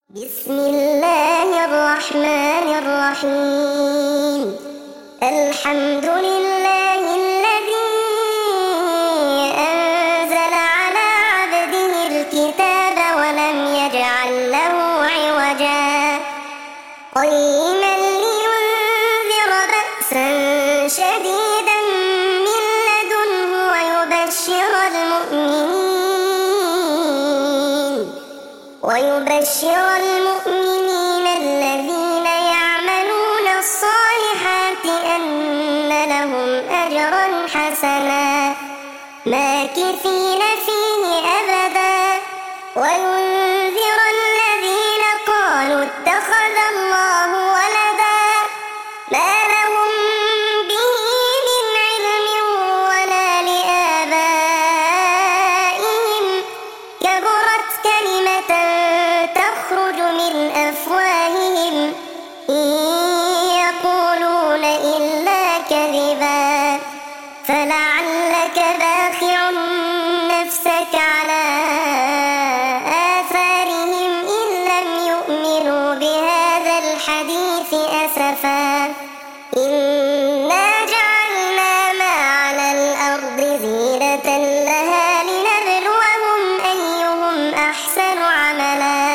بسم الله الرحمن الرحيم. الحمد لله الذي أنزل على عبده الكتاب ولم يجعل له عوجا قيما لينذر بأسا شديدا من لدنه ويبشر المؤمنين الذين يعملون الصالحات أن لهم أجرا حسنا ماكثين فيه أبدا وينذر الذين قالوا اتخذ الله ولدا ما لهم به من علم ولا لآبائهم كبرت كلمة تخرج من أفواههم إن يقولون إلا كذبا فلعلك باخع نفسك على آثارهم إن لم يؤمنوا بهذا الحديث أسفا إنا جعلنا ما على الأرض زينة لها لنبلوهم أيهم أحسن عملا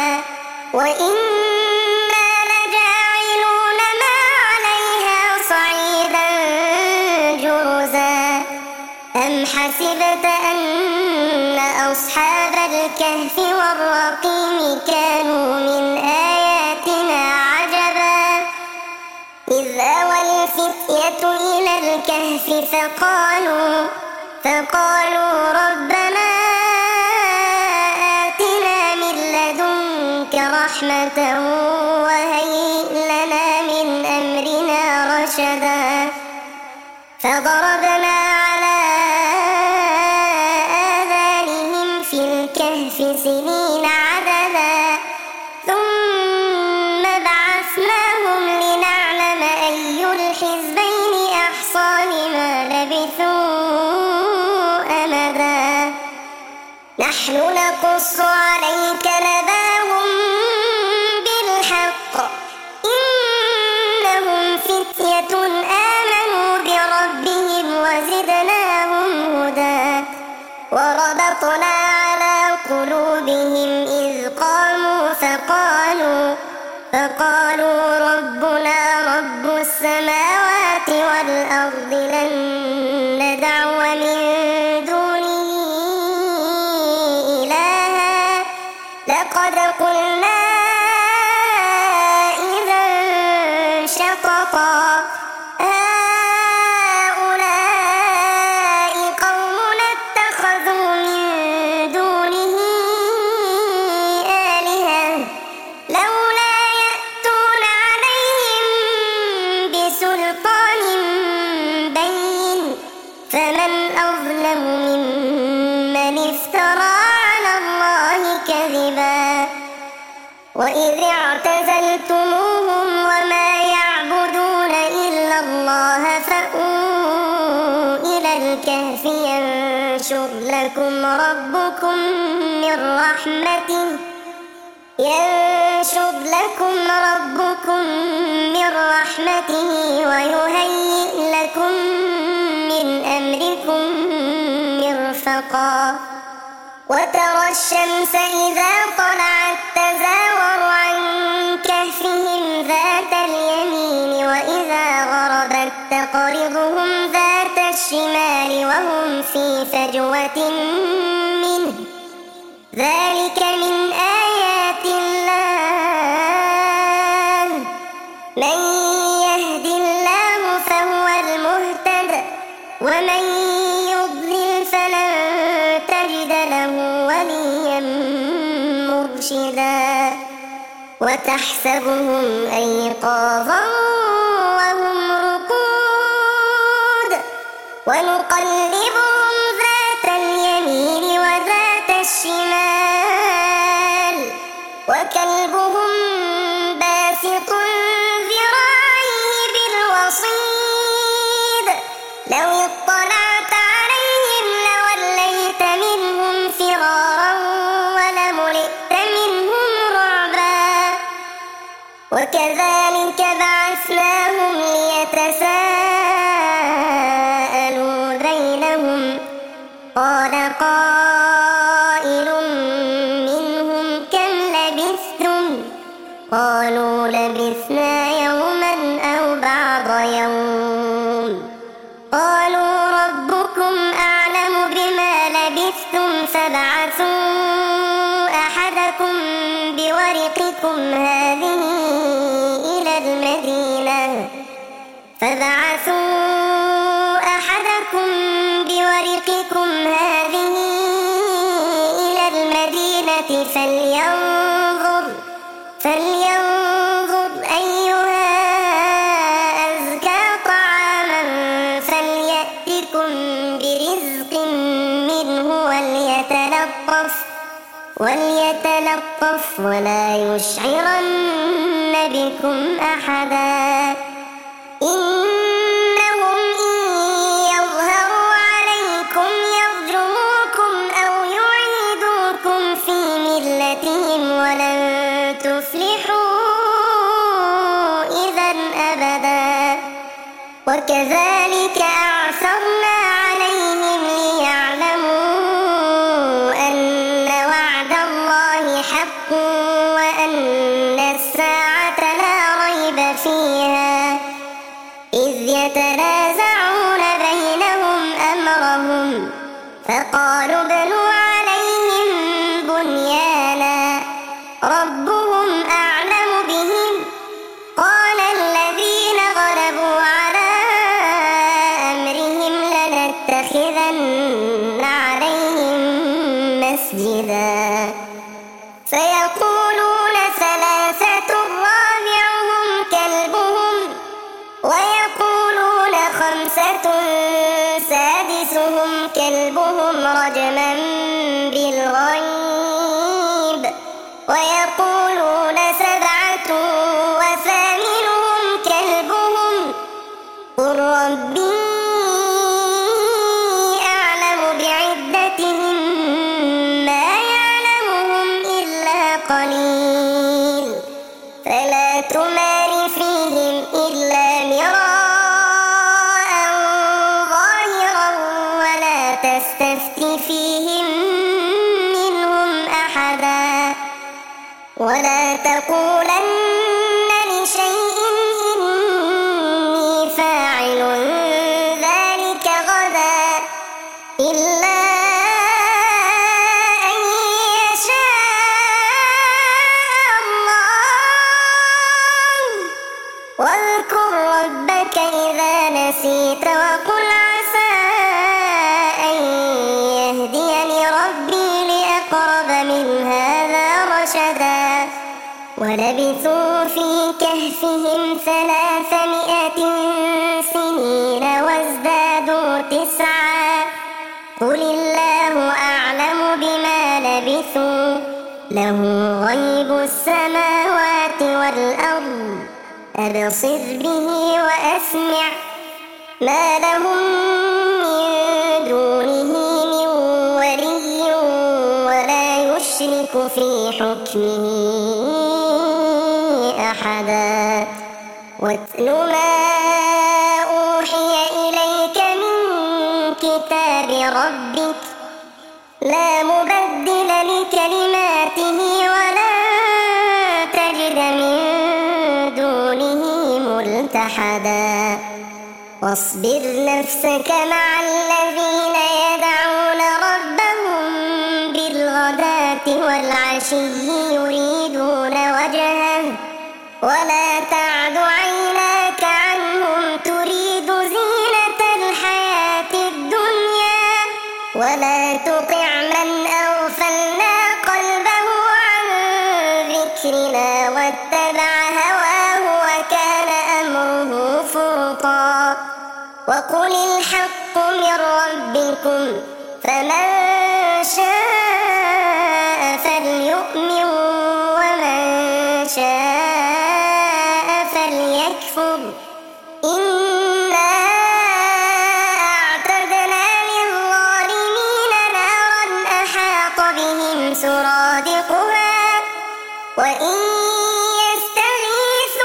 وإنا لجاعلون ما عليها صعيدا جرزا أم حسبت أن أصحاب الكهف والرقيم كانوا من آياتنا عجبا إذ أوى الفتية إلى الكهف فقالوا ربنا آتنا من لدنك رحمة وهيئ لنا من أمرنا رشدا فضربنا على آذانهم في الكهف سنين عددا ثم بعثناهم لنعلم أي الحزبين أحصى لما لبثوا أمدا نحن نقص عليك نباهم بالحق إنهم فتية آمنوا بربهم وزدناهم هدى وربطنا على قلوبهم إذ قاموا فقالوا ربنا رب السماوات والأرض لن ندعو من دونه إلها لقد قلنا إذا شططا هؤلاء قومنا اتخذوا من دونه آلهة لولا يأتون عليهم بسلطان بين فمن أظلم ممن افترى على الله كذبا وإذ اعتزلتموهم وما يعبدون إلا الله فأووا إلى الكهف ينشر لكم ربكم من رحمته ويهيئ لكم من أمركم مرفقا وترى الشمس إذا طلعت تزاور عن كهفهم ذات اليمين وإذا غربت تقرضهم ذات الشمال وهم في فجوة منه ذلك من آيات الله من يهد الله فهو المهتد ومن يضلل فلن تجد له وليا مرشدا وتحسبهم أيقاظا وهم رقود ونقلبهم ذات اليمين وذات الشمال وكلبهم باسط ذراعيه بالوصيد لو اطلعت عليهم لوليت منهم فرارا ولملئت منهم رعبا وكذلك بعثناهم ليتساءلوا بينهم قال قائل منهم كم لبثتم قالوا لبثنا يوما أو بعض يوم قالوا ربكم أعلم بما لبثتم فابعثوا أحدكم بورقكم هذه إلى المدينة فلينظر أيها أزكى طعاما فليأتكم برزق منه وليتلطف ولا يشعرن بكم أحدا إنهم إن يظهروا عليكم يرجموكم أو يعيدوكم في ملتهم ولن تفلحوا إذا أبدا وكذلك أعثرنا عليهم ليعلموا أن وعد الله حق وأن الساعة لا ريب فيها إذ يتنازعون بينهم أمرهم فقالوا ابنوا عليهم بنيانا ربهم أعلم بهم قال الذين غلبوا على أمرهم لنتخذن عليهم مسجدا سيقولون ثلاثة رابعهم كلبهم ويقولون خمسة سادسهم كلبهم رجما بالغيب ويقولون سبعة وثامنهم كلبهم قل ربي أعلم بعدتهم ما يعلمهم إلا قليل فلا تمار فيهم إلا مراء ظاهرا ولا تستفت فيهم منهم أحدا ولا تقولن لشيء إني فاعل ذلك غدا إلا أن يشاء الله واذكر ربك إذا نسيت وقل عسى أن يهديني ربي لأقرب من هذا رشدا ولبثوا في كهفهم 300 سنين وازدادوا 9 قل الله أعلم بما لبثوا له غيب السماوات والأرض أبصر به وأسمع ما لهم من دونه من ولي ولا يشرك في حكمه أحدا واتل ما أوحي إليك من كتاب ربك لا مبدل لكلماته ولا تجد من دونه ملتحدا واصبر نفسك مع الذين يدعون ربهم بالغداة والعشي يريدون وجهه ولا تعد عيناك عنهم تريد زينة الحياة الدنيا ولا تطع من أغفلنا قلبه عن ذكرنا واتبع هواه وكان أمره فرطا وقل الحق من ربكم فمن شاء فليؤمن ومن شاء فليكفر إنا أعتدنا للظالمين نارا أحاط بهم سرادقها وإن يستغيثوا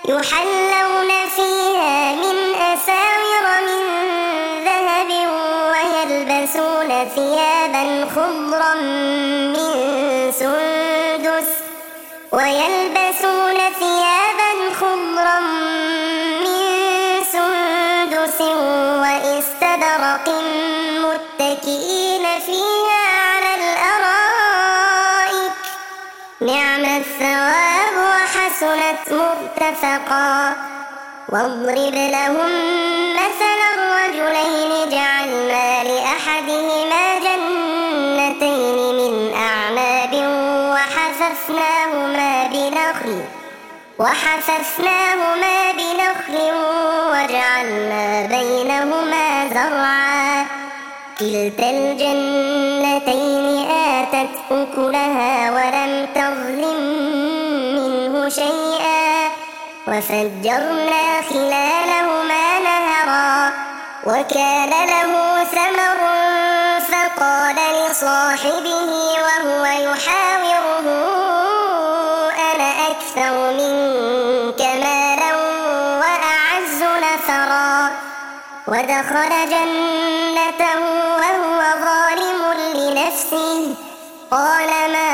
يحلون فيها من أساور من ذهب ويلبسون ثيابا خضرا من سندس وإستبرق متكئين فيها على الأرائك نعم الثواب وحسنت مرتفقا. واضرب لهم مثلا الرجلين جعلنا لأحدهما جنتين من أعناب وحففناهما بنخل وجعلنا بينهما زرعا كلتا الجنتين آتت أكلها ولم تظلم منه شيئا وفجرنا خلالهما نهرا وكان له ثمر فقال لصاحبه وهو يحاوره أنا أكثر منك مالا وأعز نفرا ودخل جنته وهو ظالم لنفسه قال ما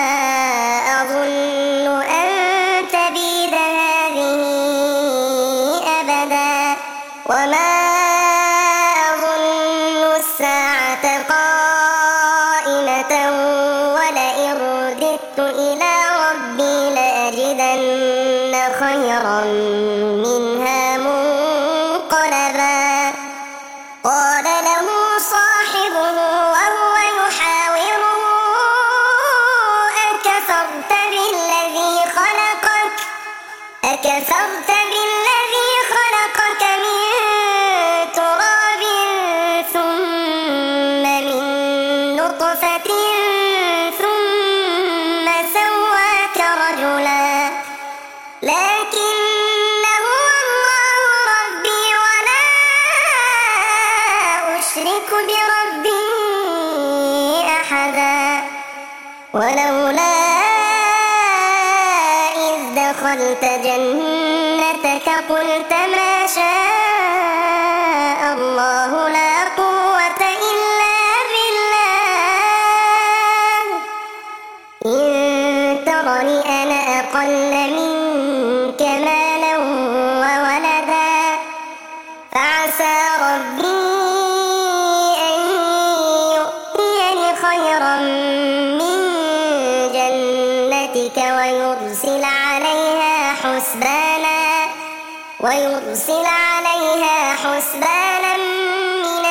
أظن أن تبيد هذه أبدا وما أظن الساعة قائمة ولئن رددت إلى ربي لأجدن خيرا منها منقلبا. قال له صاحبه وهو يحاوره أكفرت بالذي خلقك من تراب ثم من نطفة ثم سواك رجلا لكن هو الله ربي ولا أشرك بربي أحدا. ولولا إذ دخلت جنتك قلت ما شاء الله لا قوة إلا بالله إن ترني أنا أقل منك مالا وولدا فعسى ربي أن يؤتيني خيرا من جنتك ويرسل عليها حسبانا من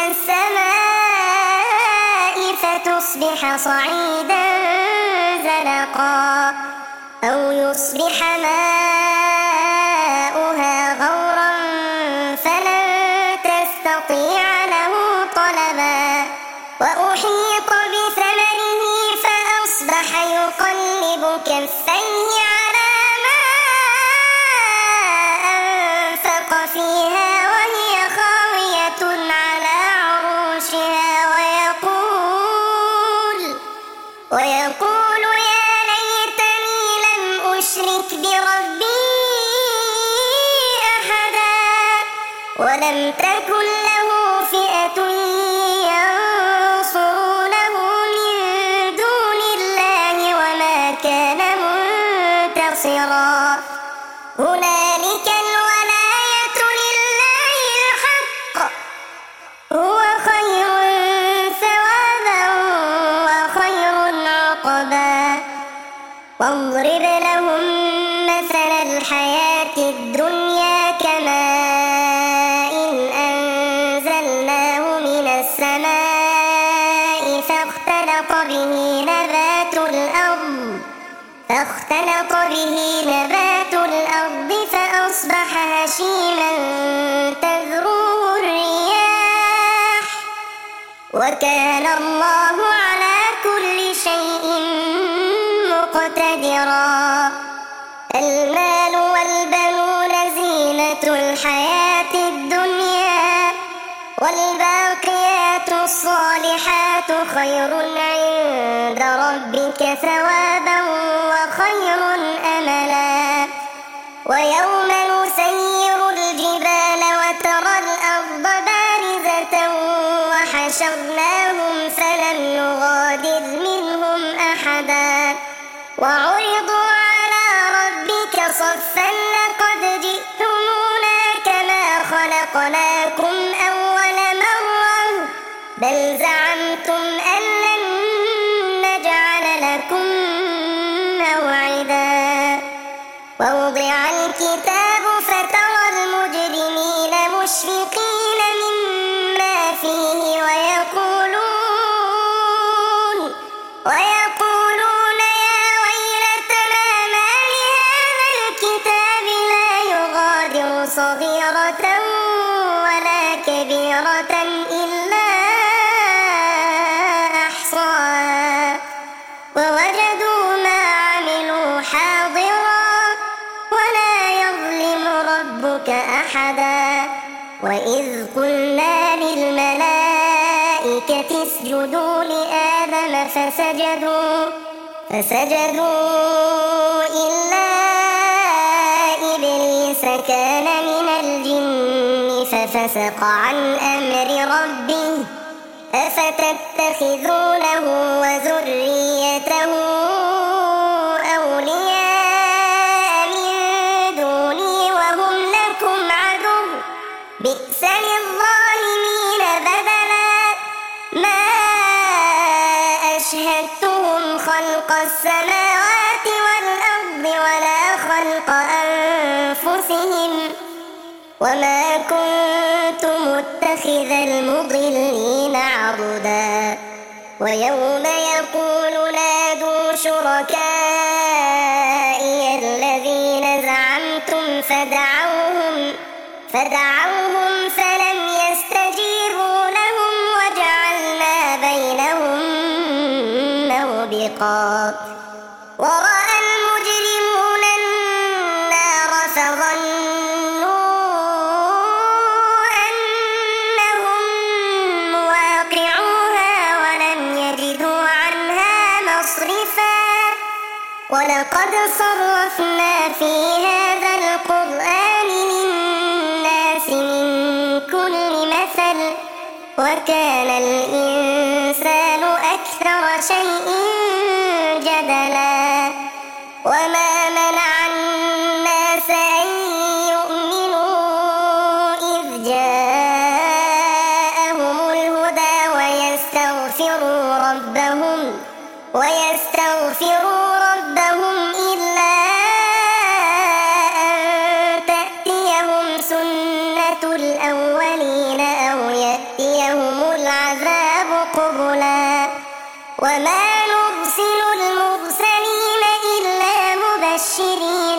السماء فتصبح صعيدا زلقا أو يصبح ماؤها غورا فلن تستطيع له طلبا. وأحيط بثمره فأصبح يقلب كفيه على ما أنفق فيها وهي خاوية على عروشها ويقول يا ليتني لم أشرك بربي أحدا ولم تكن له فئة ينصرونه من دون الله وما كان منتصرا. هنالك الولاية لله الحق هو خير ثوابا وخير عقبا. واضرب لهم مثل الحياة الدنيا كماء أنزلناه من السماء فاختلط به نبات الأرض فأصبح هشيما تذروه الرياح وكان الله على كل شيء مقتدرا. المال والبنون زينة الحياة الدنيا والباقيات الصالحات خير عند ربك ثوابا وخير أملا. ويوم خلقناكم أول مرة بل زعمتم أن لن نجعل لكم موعدا ووضع الكتاب فترى المجرمين مشفقين مما فيه ويقولون يا ويلتنا ما لهذا الكتاب لا يغادر صغيرة ولا كبيرة إلا أحصاها ووجدوا ما عملوا حاضرا ولا يظلم ربك أحدا وإذ قلنا للملائكة اسجدوا لآدم فسجدوا إلا إبليس كان من الجن ففسق عن أمر ربه أفتتخذونه وذريته أولياء من دوني وهم لكم عدو بئس للظالمين بدلا ما أشهدتهم خلق السماوات والأرض ولا خلق أنفسهم وما كنت متخذ المضلين عضدا ويوم يقول نادوا شركائي الذين زعمتم فدعوهم فلم يستجيبوا لهم وجعلنا بينهم موبقا ورأى المجرمون النار فظنوا أنهم مواقعوها ولم يجدوا عنها مصرفا ولقد صرفنا في هذا القرآن للناس من كل مثل وكان الإنسان أكثر شيء جدلا وما منع الناس أن يؤمنوا إذ جاءهم الهدى ويستغفروا ربهم إلا أن تأتيهم سنة الأولين أو يأتيهم العذاب قبلا وما نرسل المرسلين إلا مبشرين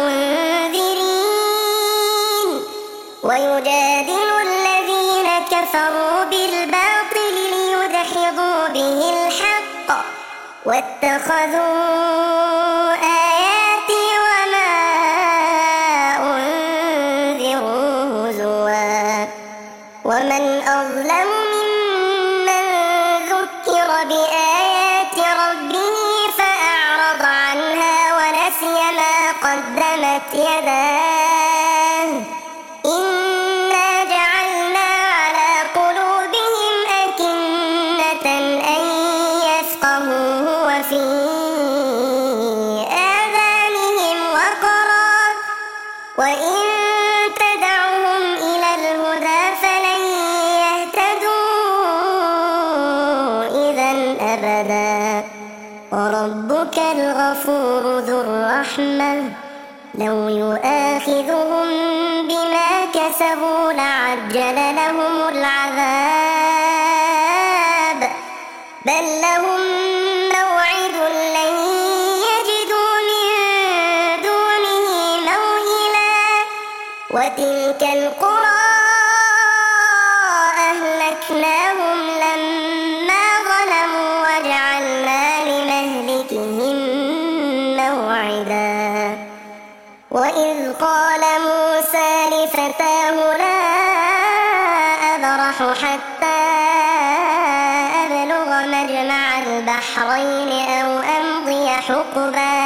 ومنذرين ويجادل الذين كفروا بالباطل ليدحضوا به الحق واتخذوا آياتي وما أنذروا هزوا ومن أظلم ممن ذكر بآيات ربه فأعرض عنها ونسي ما قدمت يداه إنا جعلنا على قلوبهم أكنة أن يفقهوه وفي آذانهم وقرا وإن تدعهم إلى الهدى فلن يهتدوا إذا أبدا وربك الغفور ذو الرحمة لو يؤاخذهم بما كسبوا لعجل لهم العذاب بل لهم موعد لن يجدوا من دونه موئلا وتلك القرى أهلكناهم لما ظلموا وجعلنا لمهلكهم موعدا وإذ قال موسى لفتاه لا أبرح حتى أبلغ مجمع البحرين أو أمضي حقبا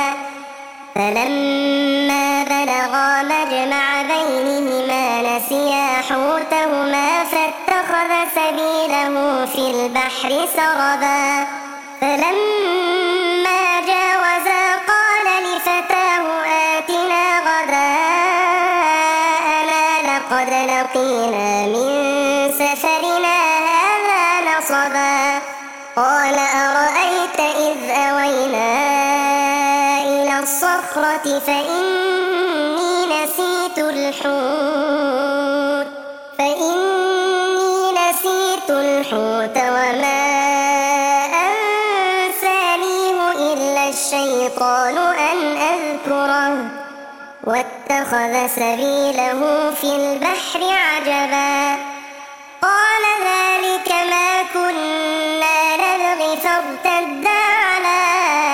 فلما بلغا مجمع بينهما نسيا حوتهما فاتخذ سبيله في البحر سربا فلما جاوزا قال لفتاه آتنا غداءنا لقد لقينا من سفرنا هذا نصبا قال أرأيت إذ أوينا إلى الصخرة فإني نسيت الحوت وما أنسانيه إلا الشيطان أن أذكره واتخذ سبيله في البحر عجبا قال ذلك ما كنا نبغي فارتدا على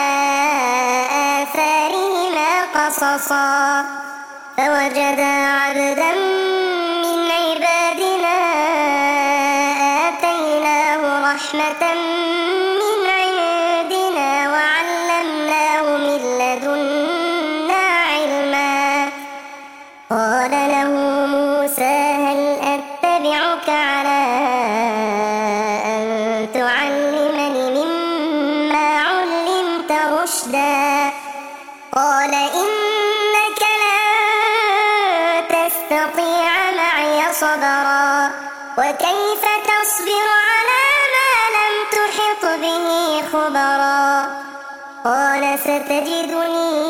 آثارهما قصصا فوجدا عبدا من عبادنا آتيناه رحمة من عندنا وعلمناه من لدنا علما قال له موسى هل أتبعك على أن تعلمني مما علمت رشدا قال إنك لن تستطيع معي صبرا وكيف تصبر على ما لم تحط به خبرا قال ستجدني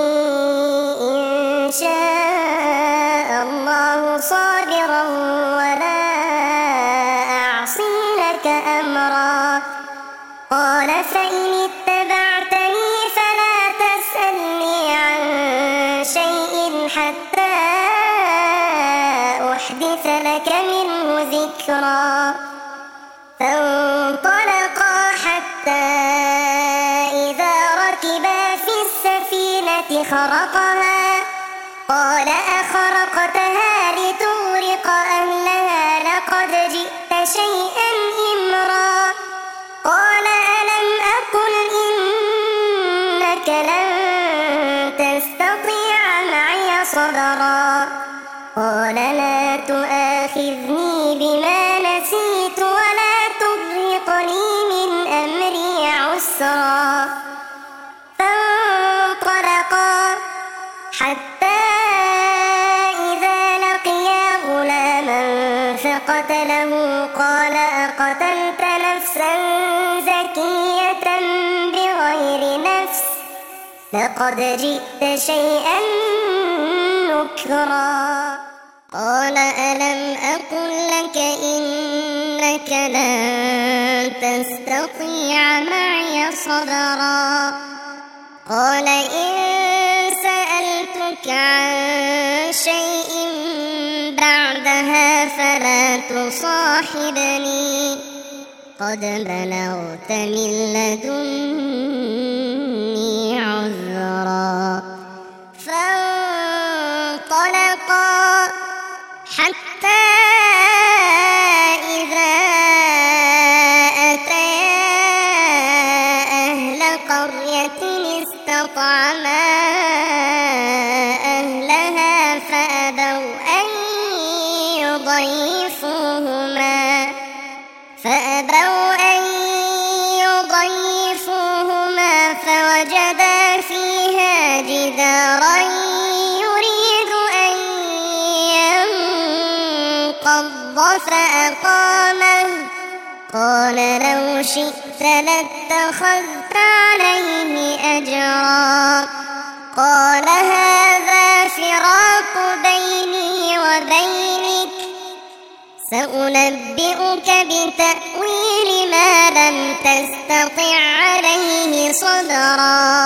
إن شاء الله صابرا ولا أعصي لك أمرا قال فإن اتبعتني فلا تسألني عن شيء حتى أحدث لك منه ذكرا فانطلقا حتى إذا ركبا في السفينة خرقها قال أخرقتها لتغرق أهلها لقد جئت شيئا إمرا قال ألم أقل إنك لن تستطيع معي صبرا قال لا تؤاخذني بما نسيت ولا ترهقني من أمري عسرا فانطلقا حتى إذا لقيا غلاما فقتله قال أقتلت نفسا زكية بغير نفس لقد جئت شيئا نكرا قال ألم أقل لك إنك لن تستطيع معي صبرا قال إن سألتك عن شيء بعدها فلا تصاحبني قد بلغت من لدني عذرا فانطلقا حتى إذا أتيا أهل قرية استطعما أهلها فأبوا أن يضيفوهما فوجدا فيها جدارا يريد أن ينقض فأقامه قال لو شئت لاتخذت عليه أجرا قال هذا فراق بيني وبينك سأنبئك بتأويل ما لم تستطع عليه صبرا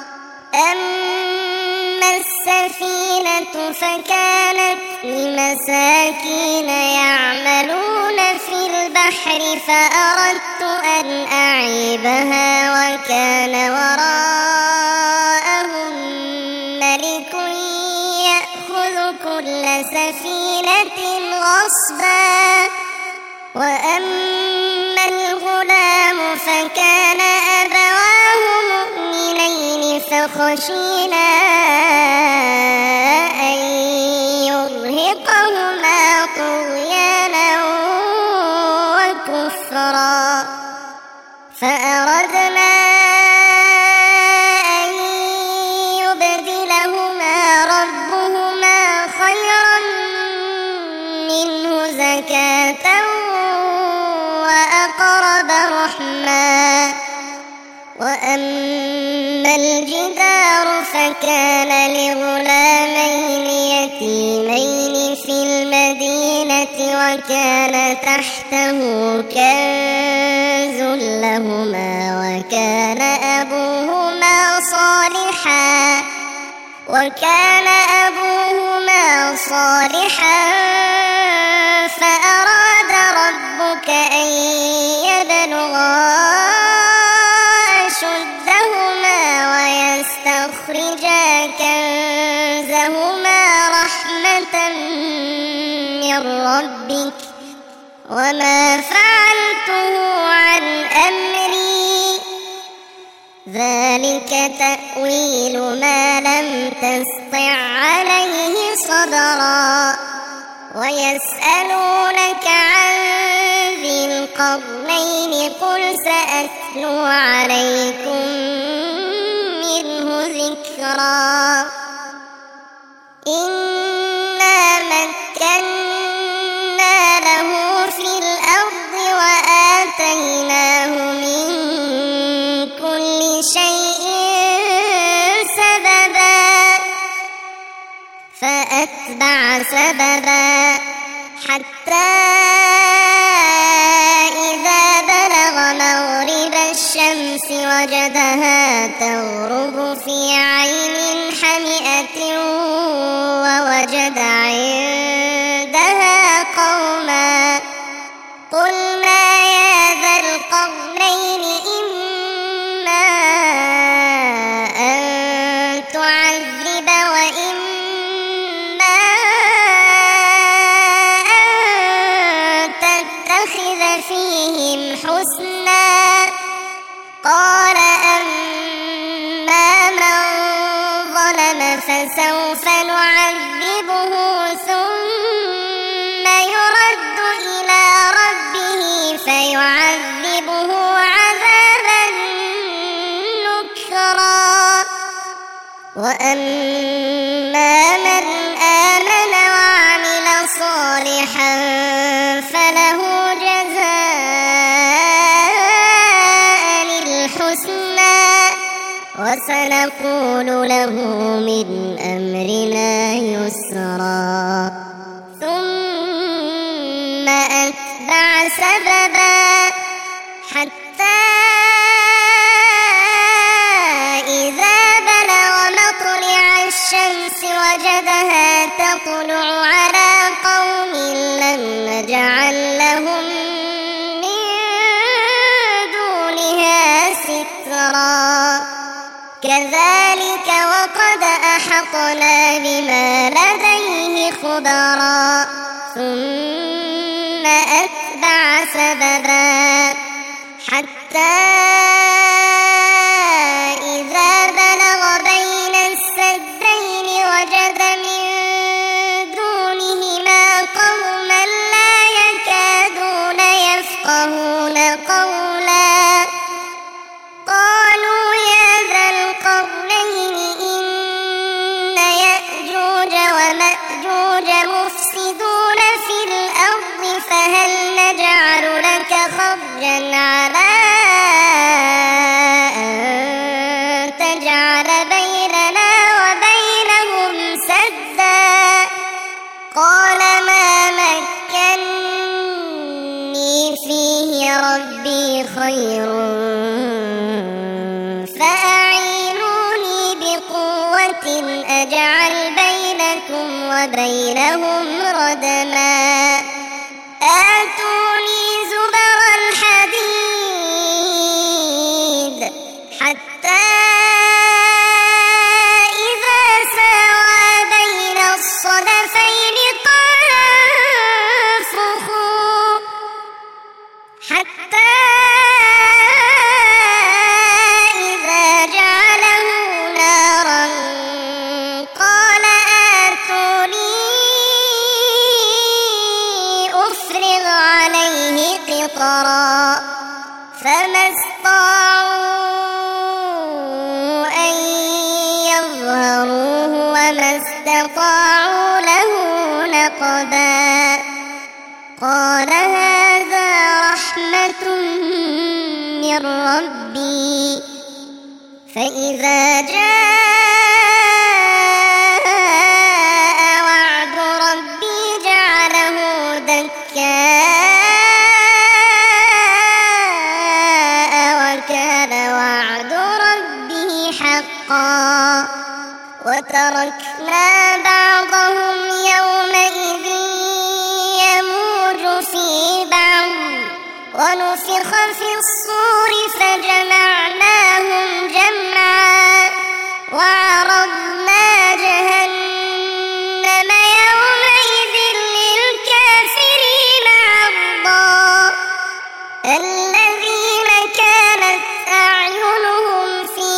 أما السفينة فكانت لمساكين يعملون في البحر فأردت أن أعيبها وكان وراءهم ملك يأخذ كل سفينة غصبا وأما الغلام فكان أبواه مؤمنين فخشينا أن يرهقهما طغيانا وكفرا فأردنا أن يبدلهما ربهما خيرا الجدار فكان لغلامين يتيمين في المدينة وكان تحته كنز لهما وكان أبوهما صالحا فأراد ربك أن يبلغا أشدهما ويستخرجا كنزهما رحمة من ربك وما فعلته عن أمري ذلك تأويل ما لم تسطع عليه صبرا ويسألونك عن ذي القرنين قل سأتلو عليكم منه ذكرا إنا مكنا له في الأرض وآتيناه من كل شيء سببا فأتبع سببا حتى إذا بلغ مغرب الشمس وجدها تغرب في عين حمئة ووجد عندها قوما قلنا يا ذا القرنين إما أن تعذب وإما أن تتخذ فيهم حسنا قال أما من ظلم فسوف نعذبه ثم يرد إلى ربه فيعذبه عذابا نكرا وأما من آمن وعمل صالحا فله جزاء الحسنى وسنقول له من أمرنا يسرا ثم أتبع سببا حتى إذا بلغ مطلع الشمس وجدها تطلع على قوم لم نجعل لهم من دونها سترا كذلك وقد أحطنا بما لديه خبرا ثم أتبع سببا حتى إذا بلغ بين السدين وجد من دونهما قوما لا يكادون يفقهون قولا قالوا يا ذا القرنين إن يأجوج ومأجوج مفسدون في الأرض فهل نجعل لك خرجا على أن تجعل بيننا وبينهم سدا قال ما مكني فيه ربي خير فأعينوني بقوة أجعل بينكم وبينهم ردما آتوني زبر الحديد حتى إذا ساوى بين الصدفين قال انفخوا حتى إذا جعله نارا قال آتوني أفرغ عليه قطرا فما استطاعوا أن يظهروه وما استطاعوا له نقبا قال هذا رحمة من ربي فإذا جاء وعد ربي جعله دكاء وكان وعد ربي حقا وتركنا بعضهم يومئذ يموج في بعض ونفخ في الصور فجمعناهم جمعا وعرضنا جهنم يومئذ للكافرين عرضا الذين كانت أعينهم في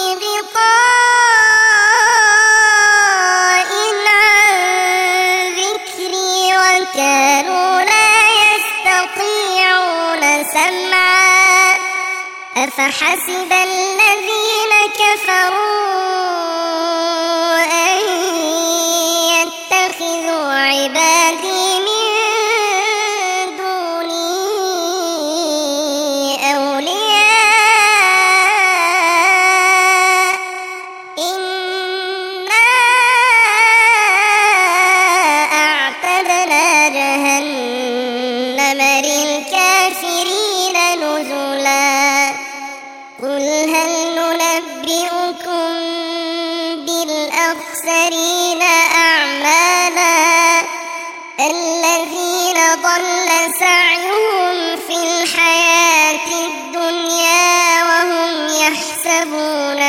غطاء عن ذكري وكانوا لا يستطيعون سمعا أفحسب الذين كفروا أن يتخذوا عبادي من دوني أولياء إنا أعتدنا جهنم للكافرين نزلا قل هل ننبئكم بالأخسرين أعمالا الذين ضل سعيهم في الحياة الدنيا وهم يحسبون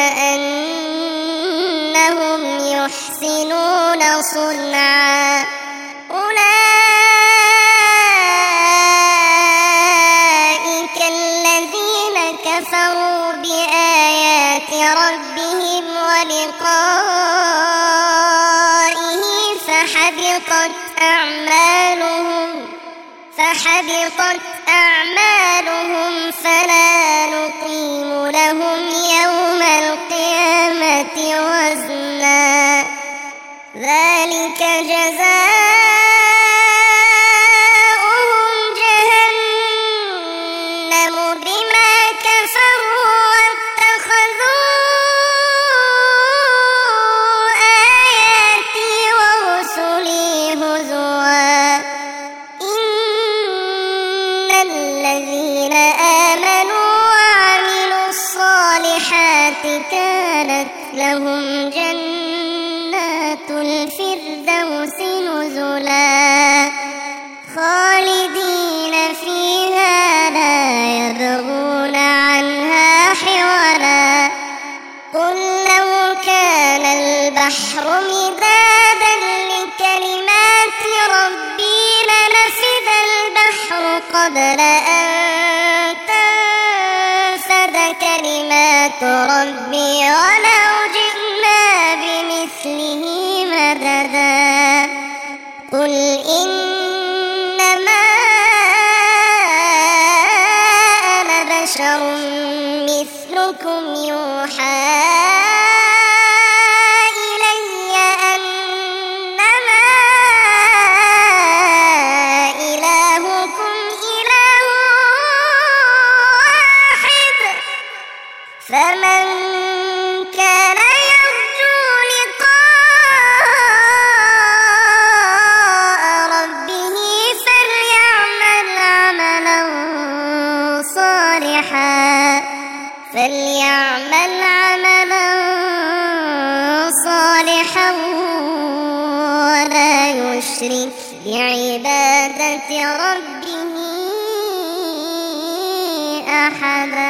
أنهم يحسنون صنعا أولئك الذين كفروا بآيات ربهم ولقائه فحبطت أعمالهم فلا نقيم لهم يوم القيامة وزنا ذلك جزاؤهم جهنم بما كفروا واتخذوا آياتي ورسلي هزوا إن الذين آمنوا وعملوا الصالحات كانت لهم جنات الفردوس نزلا خالدين فيها لا يبغون عنها حولا قل لو كان البحر مدادا لكلمات ربي لنفد البحر قبل أن تنفد كلمات ربي ولو جئنا بمثله مددا قل إنما أنا بشر مثلكم يوحى إلي أنما إلهكم إله واحد فمن كان يرجو لقاء ربه فليعمل عملا صالحا ولا يشرك بعبادة ربه أحدا.